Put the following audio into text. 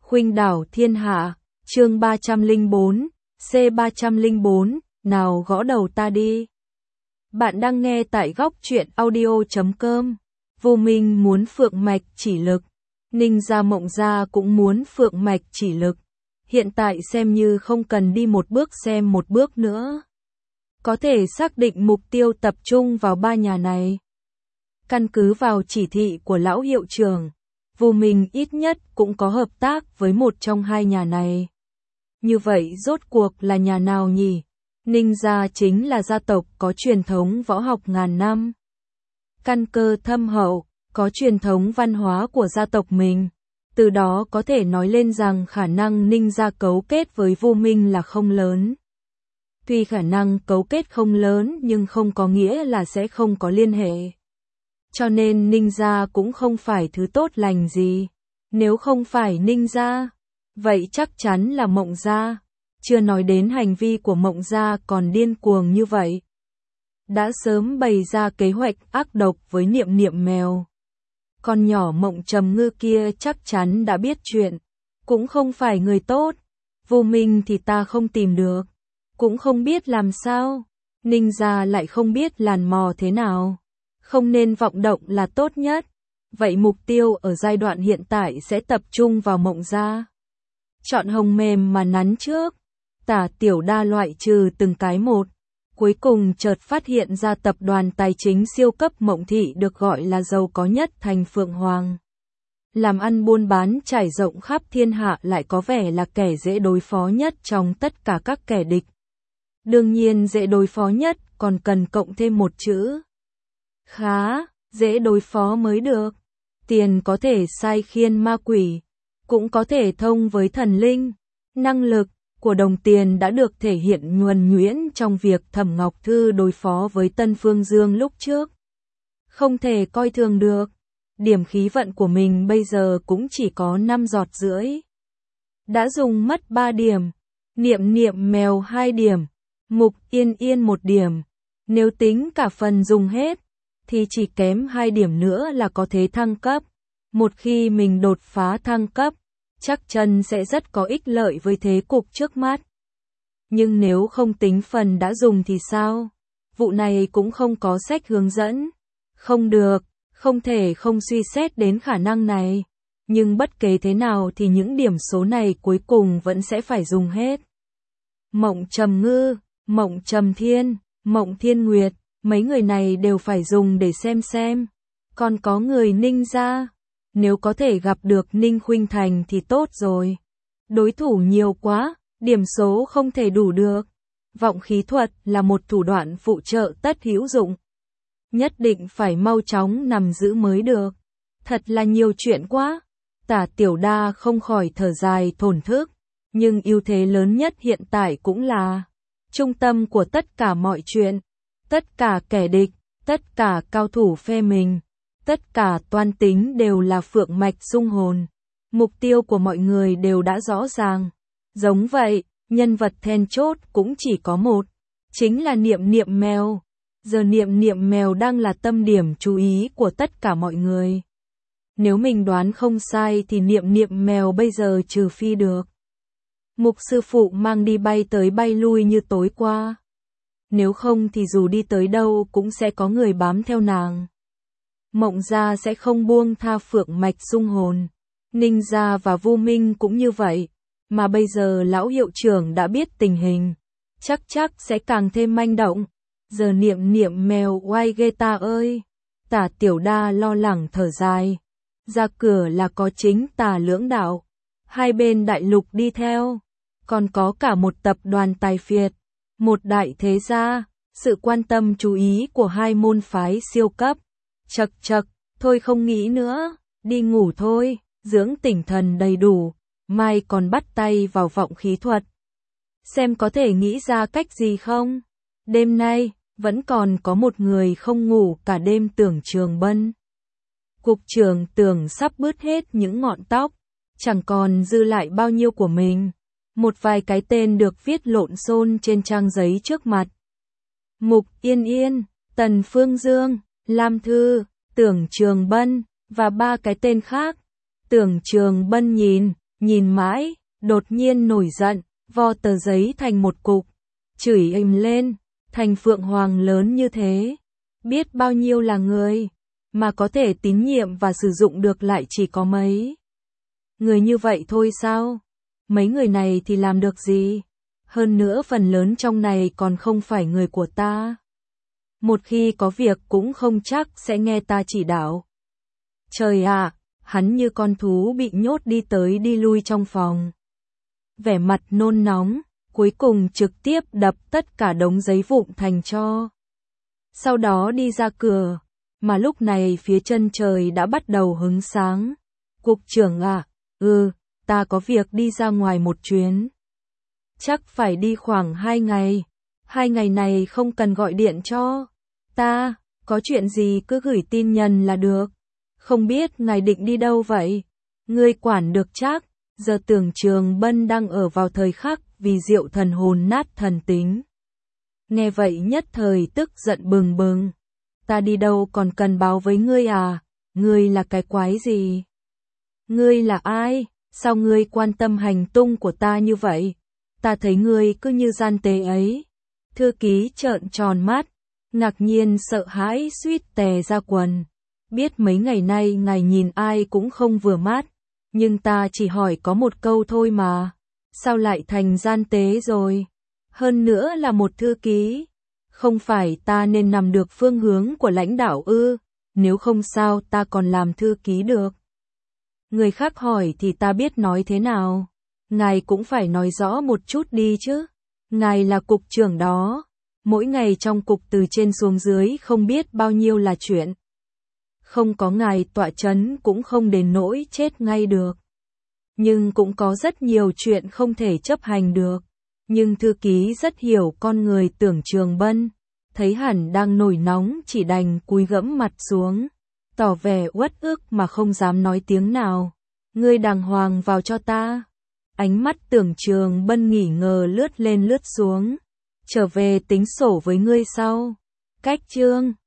Khuynh đảo thiên hạ, chương 304, C304, nào gõ đầu ta đi. Bạn đang nghe tại góc truyện audio.com. Vô Minh muốn phượng mạch chỉ lực. Ninh Gia Mộng Gia cũng muốn phượng mạch chỉ lực. Hiện tại xem như không cần đi một bước xem một bước nữa. Có thể xác định mục tiêu tập trung vào ba nhà này. Căn cứ vào chỉ thị của lão hiệu trưởng, Vô Minh ít nhất cũng có hợp tác với một trong hai nhà này. Như vậy rốt cuộc là nhà nào nhỉ? Ninh Gia chính là gia tộc có truyền thống võ học ngàn năm. Căn cơ thâm hậu, có truyền thống văn hóa của gia tộc mình. Từ đó có thể nói lên rằng khả năng Ninh Gia cấu kết với Vô Minh là không lớn. Tuy khả năng cấu kết không lớn nhưng không có nghĩa là sẽ không có liên hệ. Cho nên Ninh Gia cũng không phải thứ tốt lành gì. Nếu không phải Ninh Gia, vậy chắc chắn là Mộng Gia. Chưa nói đến hành vi của Mộng Gia còn điên cuồng như vậy. Đã sớm bày ra kế hoạch ác độc với Niệm Niệm mèo. Con nhỏ Mộng Trầm Ngư kia chắc chắn đã biết chuyện. Cũng không phải người tốt. Vô Minh thì ta không tìm được. Cũng không biết làm sao. Ninh Gia lại không biết làn mò thế nào. Không nên vọng động là tốt nhất. Vậy mục tiêu ở giai đoạn hiện tại sẽ tập trung vào Mộng Gia. Chọn hồng mềm mà nắn trước. Tả Tiểu Đa loại trừ từng cái một. Cuối cùng chợt phát hiện ra tập đoàn tài chính siêu cấp Mộng Thị được gọi là giàu có nhất thành Phượng Hoàng. Làm ăn buôn bán trải rộng khắp thiên hạ lại có vẻ là kẻ dễ đối phó nhất trong tất cả các kẻ địch. Đương nhiên dễ đối phó nhất còn cần cộng thêm một chữ. Khá, dễ đối phó mới được. Tiền có thể sai khiến ma quỷ, cũng có thể thông với thần linh. Năng lực của đồng tiền đã được thể hiện nhuần nhuyễn trong việc Thẩm Ngọc Thư đối phó với Tân Phương Dương lúc trước. Không thể coi thường được. Điểm khí vận của mình bây giờ cũng chỉ có 5 giọt rưỡi. Đã dùng mất 3 điểm. Niệm Niệm mèo 2 điểm. Mục Yên Yên 1 điểm. Nếu tính cả phần dùng hết, thì chỉ kém 2 điểm nữa là có thể thăng cấp. Một khi mình đột phá thăng cấp, chắc chắn sẽ rất có ích lợi với thế cục trước mắt. Nhưng nếu không tính phần đã dùng thì sao? Vụ này cũng không có sách hướng dẫn. Không được, không thể không suy xét đến khả năng này. Nhưng bất kể thế nào thì những điểm số này cuối cùng vẫn sẽ phải dùng hết. Mộng Trầm Ngư, Mộng Trầm Thiên, Mộng Thiên Nguyệt, mấy người này đều phải dùng để xem. Còn có người Ninh Gia. Nếu có thể gặp được Ninh Khuynh Thành thì tốt rồi. Đối thủ nhiều quá, điểm số không thể đủ được. Vọng khí thuật là một thủ đoạn phụ trợ tất hữu dụng. Nhất định phải mau chóng nắm giữ mới được. Thật là nhiều chuyện quá. Tả Tiểu Đa không khỏi thở dài thổn thức. Nhưng ưu thế lớn nhất hiện tại cũng là trung tâm của tất cả mọi chuyện. Tất cả kẻ địch, tất cả cao thủ phe mình. Tất cả toan tính đều là phượng mạch xung hồn. Mục tiêu của mọi người đều đã rõ ràng. Giống vậy, nhân vật then chốt cũng chỉ có một. Chính là Niệm Niệm mèo. Giờ Niệm Niệm mèo đang là tâm điểm chú ý của tất cả mọi người. Nếu mình đoán không sai thì Niệm Niệm mèo bây giờ trừ phi được Mục sư phụ mang đi bay tới bay lui như tối qua. Nếu không thì dù đi tới đâu cũng sẽ có người bám theo nàng. Mộng Gia sẽ không buông tha phượng mạch xung hồn. Ninh Gia và Vô Minh cũng như vậy. Mà bây giờ lão hiệu trưởng đã biết tình hình. Chắc sẽ càng thêm manh động. Giờ Niệm Niệm mèo oai ghê ta ơi. Tả Tiểu Đa lo lắng thở dài. Ra cửa là có chính Tả Lưỡng Đạo. Hai bên đại lục đi theo. Còn có cả một tập đoàn tài phiệt. Một đại thế gia. Sự quan tâm chú ý của hai môn phái siêu cấp. Chậc, thôi không nghĩ nữa, đi ngủ thôi, dưỡng tinh thần đầy đủ, mai còn bắt tay vào vọng khí thuật. Xem có thể nghĩ ra cách gì không? Đêm nay, vẫn còn có một người không ngủ cả đêm Tưởng Trường Bân. Cục trưởng Tưởng sắp bứt hết những ngọn tóc, chẳng còn dư lại bao nhiêu của mình. Một vài cái tên được viết lộn xộn trên trang giấy trước mặt. Mục Yên Yên, Tần Phương Dương, Lam Thư, Tưởng Trường Bân, và 3 cái tên khác. Tưởng Trường Bân nhìn, nhìn mãi, đột nhiên nổi giận, vo tờ giấy thành một cục, chửi ầm lên, thành phượng hoàng lớn như thế, biết bao nhiêu là người, mà có thể tín nhiệm và sử dụng được lại chỉ có mấy người như vậy thôi sao? Mấy người này thì làm được gì? Hơn nữa phần lớn trong này còn không phải người của ta. Một khi có việc cũng không chắc sẽ nghe ta chỉ đạo. Trời ạ, hắn như con thú bị nhốt đi tới đi lui trong phòng. Vẻ mặt nôn nóng, cuối cùng trực tiếp đập tất cả đống giấy vụn thành tro. Sau đó đi ra cửa, mà lúc này phía chân trời đã bắt đầu hứng sáng. Cục trưởng à, ta có việc đi ra ngoài một chuyến. Chắc phải đi khoảng 2 ngày. 2 ngày này không cần gọi điện cho ta, có chuyện gì cứ gửi tin nhắn là được. Không biết ngài định đi đâu vậy? Ngươi quản được chắc, giờ Tưởng Trường Bân đang ở vào thời khắc vì rượu thần hồn nát thần tính. Nghe vậy nhất thời tức giận bừng bừng. Ta đi đâu còn cần báo với ngươi à? Ngươi là cái quái gì? Ngươi là ai? Sao ngươi quan tâm hành tung của ta như vậy? Ta thấy ngươi cứ như gian tế ấy. Thư ký trợn tròn mắt, ngạc nhiên sợ hãi suýt tè ra quần. Biết mấy ngày nay ngài nhìn ai cũng không vừa mắt, nhưng ta chỉ hỏi có một câu thôi mà. Sao lại thành gian tế rồi? Hơn nữa là một thư ký. Không phải ta nên nắm được phương hướng của lãnh đạo ư? Nếu không sao ta còn làm thư ký được. Người khác hỏi thì ta biết nói thế nào. Ngài cũng phải nói rõ một chút đi chứ. Ngài là cục trưởng đó. Mỗi ngày trong cục từ trên xuống dưới không biết bao nhiêu là chuyện. Không có ngài tọa chấn cũng không đến nỗi chết ngay được. Nhưng cũng có rất nhiều chuyện không thể chấp hành được. Nhưng thư ký rất hiểu con người Tưởng Trường Bân. Thấy hẳn đang nổi nóng chỉ đành cúi gẫm mặt xuống. Tỏ vẻ uất ức mà không dám nói tiếng nào. Ngươi đàng hoàng vào cho ta. Ánh mắt Tưởng Trường Bân nghỉ ngờ lướt lên lướt xuống. Trở về tính sổ với ngươi sau. Cách chương